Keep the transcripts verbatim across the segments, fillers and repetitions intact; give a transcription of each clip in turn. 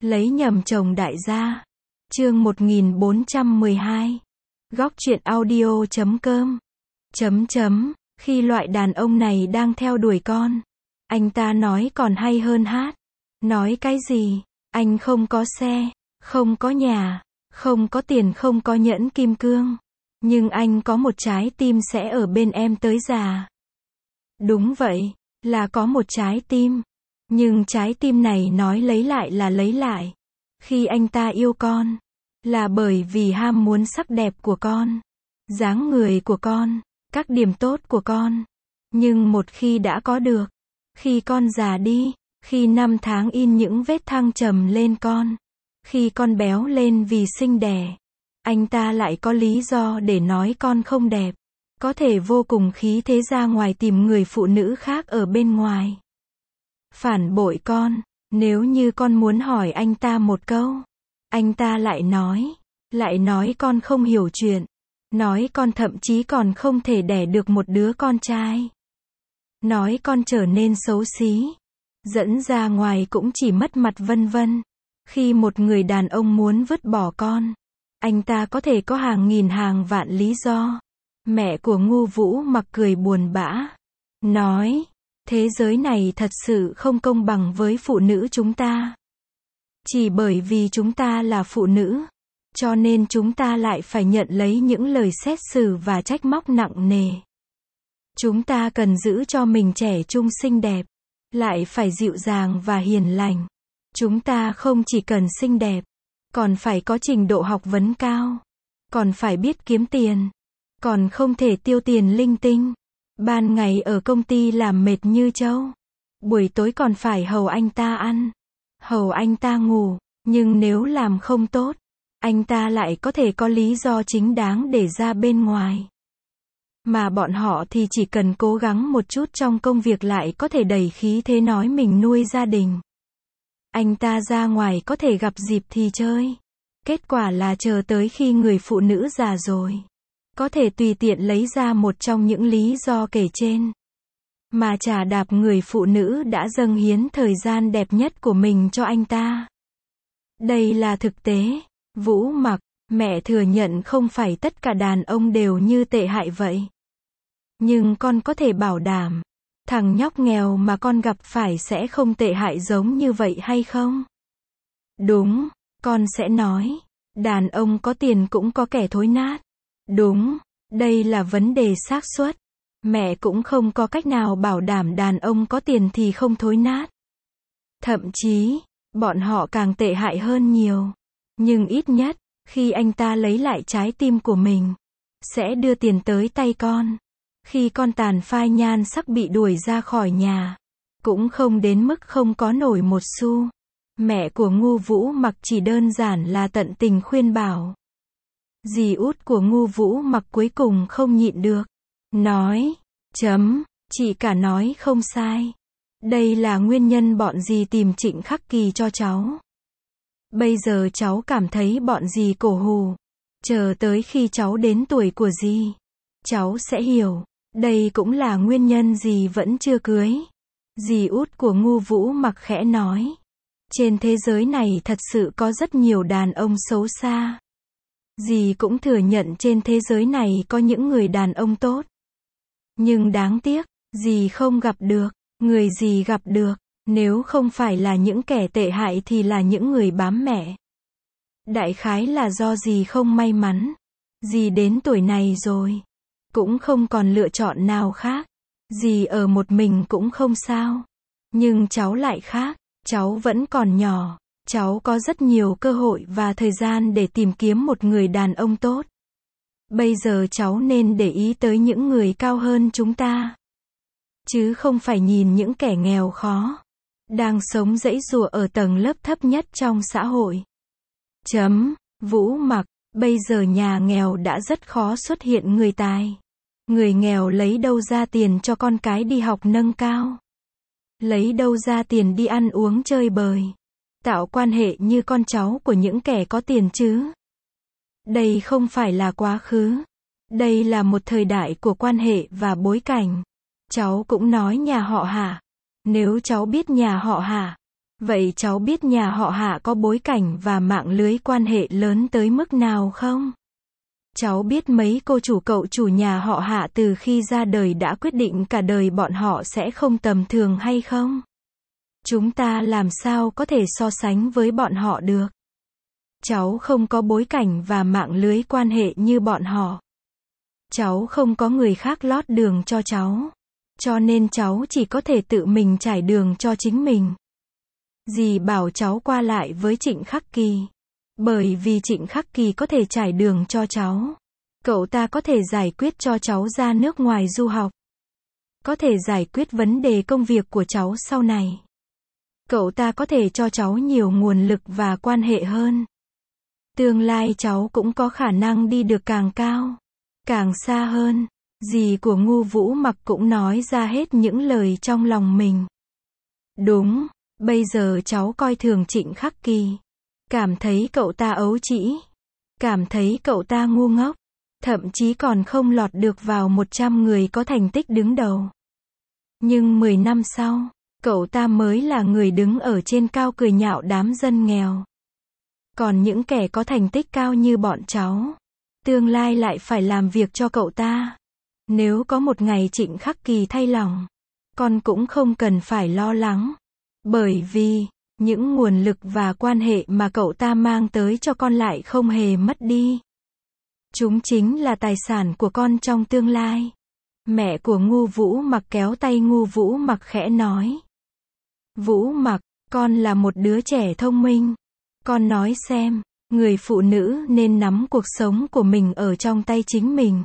Lấy nhầm chồng đại gia. Chương một nghìn bốn trăm mười hai. Góc truyện audio chấm com. Chấm chấm, khi loại đàn ông này đang theo đuổi con. Anh ta nói còn hay hơn hát. Nói cái gì? Anh không có xe, không có nhà, không có tiền, không có nhẫn kim cương. Nhưng anh có một trái tim sẽ ở bên em tới già. Đúng vậy, là có một trái tim. Nhưng trái tim này nói lấy lại là lấy lại. Khi anh ta yêu con, là bởi vì ham muốn sắc đẹp của con, dáng người của con, các điểm tốt của con. Nhưng một khi đã có được, khi con già đi, khi năm tháng in những vết thăng trầm lên con, khi con béo lên vì sinh đẻ, anh ta lại có lý do để nói con không đẹp. Có thể vô cùng khí thế ra ngoài tìm người phụ nữ khác ở bên ngoài. Phản bội con, nếu như con muốn hỏi anh ta một câu, anh ta lại nói, lại nói con không hiểu chuyện, nói con thậm chí còn không thể đẻ được một đứa con trai, nói con trở nên xấu xí, dẫn ra ngoài cũng chỉ mất mặt vân vân. Khi một người đàn ông muốn vứt bỏ con, anh ta có thể có hàng nghìn hàng vạn lý do. Mẹ của Ngu Vũ Mặc cười buồn bã, nói, thế giới này thật sự không công bằng với phụ nữ chúng ta. Chỉ bởi vì chúng ta là phụ nữ, cho nên chúng ta lại phải nhận lấy những lời xét xử và trách móc nặng nề. Chúng ta cần giữ cho mình trẻ trung xinh đẹp, lại phải dịu dàng và hiền lành. Chúng ta không chỉ cần xinh đẹp, còn phải có trình độ học vấn cao, còn phải biết kiếm tiền, còn không thể tiêu tiền linh tinh. Ban ngày ở công ty làm mệt như trâu, buổi tối còn phải hầu anh ta ăn, hầu anh ta ngủ. Nhưng nếu làm không tốt, anh ta lại có thể có lý do chính đáng để ra bên ngoài. Mà bọn họ thì chỉ cần cố gắng một chút trong công việc lại có thể đẩy khí thế nói mình nuôi gia đình. Anh ta ra ngoài có thể gặp dịp thì chơi. Kết quả là chờ tới khi người phụ nữ già rồi, có thể tùy tiện lấy ra một trong những lý do kể trên, mà chà đạp người phụ nữ đã dâng hiến thời gian đẹp nhất của mình cho anh ta. Đây là thực tế. Vũ Mặc, mẹ thừa nhận không phải tất cả đàn ông đều như tệ hại vậy. Nhưng con có thể bảo đảm, thằng nhóc nghèo mà con gặp phải sẽ không tệ hại giống như vậy hay không? Đúng, con sẽ nói, đàn ông có tiền cũng có kẻ thối nát. Đúng, đây là vấn đề xác suất. Mẹ cũng không có cách nào bảo đảm đàn ông có tiền thì không thối nát. Thậm chí, bọn họ càng tệ hại hơn nhiều. Nhưng ít nhất, khi anh ta lấy lại trái tim của mình, sẽ đưa tiền tới tay con. Khi con tàn phai nhan sắc bị đuổi ra khỏi nhà, cũng không đến mức không có nổi một xu. Mẹ của Ngu Vũ Mặc chỉ đơn giản là tận tình khuyên bảo. Dì út của Ngu Vũ Mặc cuối cùng không nhịn được, nói, chấm, chị cả nói không sai. Đây là nguyên nhân bọn dì tìm Trịnh Khắc Kỳ cho cháu. Bây giờ cháu cảm thấy bọn dì cổ hù. Chờ tới khi cháu đến tuổi của dì, cháu sẽ hiểu. Đây cũng là nguyên nhân dì vẫn chưa cưới. Dì út của Ngu Vũ Mặc khẽ nói. Trên thế giới này thật sự có rất nhiều đàn ông xấu xa. Dì cũng thừa nhận trên thế giới này có những người đàn ông tốt. Nhưng đáng tiếc, dì không gặp được. Người dì gặp được, nếu không phải là những kẻ tệ hại thì là những người bám mẹ. Đại khái là do dì không may mắn. Dì đến tuổi này rồi, cũng không còn lựa chọn nào khác. Dì ở một mình cũng không sao. Nhưng cháu lại khác, cháu vẫn còn nhỏ. Cháu có rất nhiều cơ hội và thời gian để tìm kiếm một người đàn ông tốt. Bây giờ cháu nên để ý tới những người cao hơn chúng ta, chứ không phải nhìn những kẻ nghèo khó, đang sống giãy giụa ở tầng lớp thấp nhất trong xã hội. Chấm, Vũ Mặc, bây giờ nhà nghèo đã rất khó xuất hiện người tài. Người nghèo lấy đâu ra tiền cho con cái đi học nâng cao? Lấy đâu ra tiền đi ăn uống chơi bời? Tạo quan hệ như con cháu của những kẻ có tiền chứ? Đây không phải là quá khứ. Đây là một thời đại của quan hệ và bối cảnh. Cháu cũng nói nhà họ Hà. Nếu cháu biết nhà họ Hà, Vậy cháu biết nhà họ Hạ có bối cảnh và mạng lưới quan hệ lớn tới mức nào không? Cháu biết mấy cô chủ cậu chủ nhà họ Hạ từ khi ra đời đã quyết định cả đời bọn họ sẽ không tầm thường hay không? Chúng ta làm sao có thể so sánh với bọn họ được? Cháu không có bối cảnh và mạng lưới quan hệ như bọn họ. Cháu không có người khác lót đường cho cháu. Cho nên cháu chỉ có thể tự mình trải đường cho chính mình. Dì bảo cháu qua lại với Trịnh Khắc Kỳ. Bởi vì Trịnh Khắc Kỳ có thể trải đường cho cháu. Cậu ta có thể giải quyết cho cháu ra nước ngoài du học. Có thể giải quyết vấn đề công việc của cháu sau này. Cậu ta có thể cho cháu nhiều nguồn lực và quan hệ hơn. Tương lai cháu cũng có khả năng đi được càng cao, càng xa hơn. Dì của Ngu Vũ Mặc cũng nói ra hết những lời trong lòng mình. Đúng, bây giờ cháu coi thường Trịnh Khắc Kỳ. Cảm thấy cậu ta ấu trĩ. Cảm thấy cậu ta ngu ngốc. Thậm chí còn không lọt được vào một trăm người có thành tích đứng đầu. Nhưng mười năm sau, cậu ta mới là người đứng ở trên cao cười nhạo đám dân nghèo. Còn những kẻ có thành tích cao như bọn cháu, tương lai lại phải làm việc cho cậu ta. Nếu có một ngày Trịnh Khắc Kỳ thay lòng, con cũng không cần phải lo lắng. Bởi vì, những nguồn lực và quan hệ mà cậu ta mang tới cho con lại không hề mất đi. Chúng chính là tài sản của con trong tương lai. Mẹ của Ngu Vũ Mặc kéo tay Ngu Vũ Mặc khẽ nói. Vũ Mặc, con là một đứa trẻ thông minh. Con nói xem, người phụ nữ nên nắm cuộc sống của mình ở trong tay chính mình.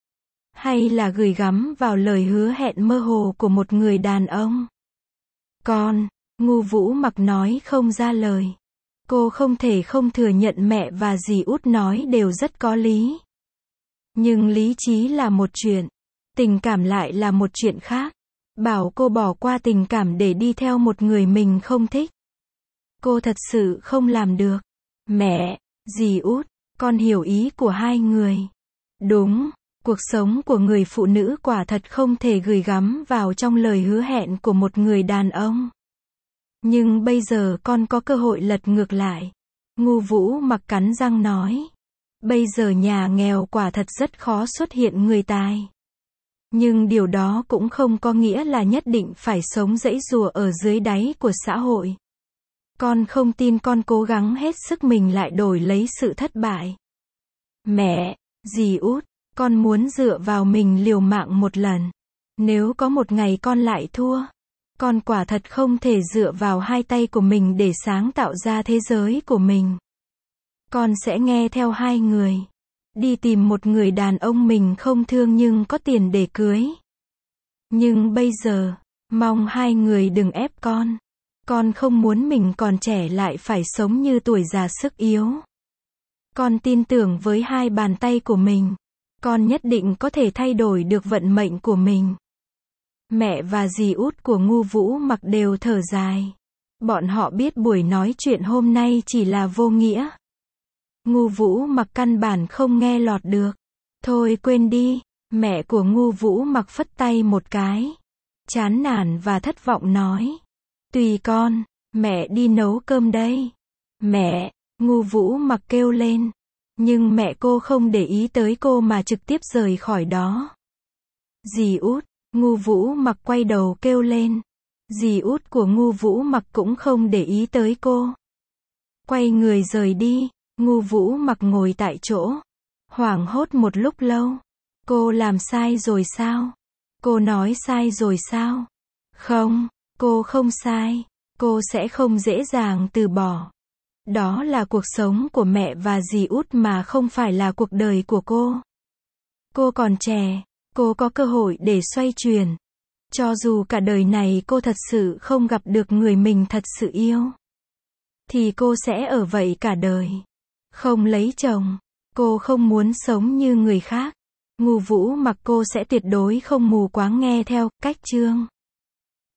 Hay là gửi gắm vào lời hứa hẹn mơ hồ của một người đàn ông? Con, Ngu Vũ Mặc nói không ra lời. Cô không thể không thừa nhận mẹ và dì út nói đều rất có lý. Nhưng lý trí là một chuyện, tình cảm lại là một chuyện khác. Bảo cô bỏ qua tình cảm để đi theo một người mình không thích. Cô thật sự không làm được. Mẹ, dì út, con hiểu ý của hai người. Đúng, cuộc sống của người phụ nữ quả thật không thể gửi gắm vào trong lời hứa hẹn của một người đàn ông. Nhưng bây giờ con có cơ hội lật ngược lại. Ngu Vũ Mặc cắn răng nói. Bây giờ nhà nghèo quả thật rất khó xuất hiện người tài. Nhưng điều đó cũng không có nghĩa là nhất định phải sống giãy giụa ở dưới đáy của xã hội. Con không tin con cố gắng hết sức mình lại đổi lấy sự thất bại. Mẹ, dì út, con muốn dựa vào mình liều mạng một lần. Nếu có một ngày con lại thua, con quả thật không thể dựa vào hai tay của mình để sáng tạo ra thế giới của mình. Con sẽ nghe theo hai người. Đi tìm một người đàn ông mình không thương nhưng có tiền để cưới. Nhưng bây giờ, mong hai người đừng ép con. Con không muốn mình còn trẻ lại phải sống như tuổi già sức yếu. Con tin tưởng với hai bàn tay của mình. Con nhất định có thể thay đổi được vận mệnh của mình. Mẹ và dì út của Ngu Vũ Mặc đều thở dài. Bọn họ biết buổi nói chuyện hôm nay chỉ là vô nghĩa. Ngu Vũ Mặc căn bản không nghe lọt được. Thôi quên đi, mẹ của Ngu Vũ Mặc phất tay một cái. Chán nản và thất vọng nói. Tùy con, mẹ đi nấu cơm đây. Mẹ, Ngu Vũ Mặc kêu lên. Nhưng mẹ cô không để ý tới cô mà trực tiếp rời khỏi đó. Dì út, Ngu Vũ Mặc quay đầu kêu lên. Dì út của Ngu Vũ Mặc cũng không để ý tới cô. Quay người rời đi. Ngu Vũ Mặc ngồi tại chỗ, hoảng hốt một lúc lâu. Cô làm sai rồi sao? Cô nói sai rồi sao? Không, cô không sai. Cô sẽ không dễ dàng từ bỏ. Đó là cuộc sống của mẹ và dì út mà không phải là cuộc đời của cô. Cô còn trẻ, cô có cơ hội để xoay chuyển. Cho dù cả đời này cô thật sự không gặp được người mình thật sự yêu, thì cô sẽ ở vậy cả đời. Không lấy chồng. Cô không muốn sống như người khác. Ngu Vũ Mặc cô sẽ tuyệt đối không mù quáng nghe theo cách Trương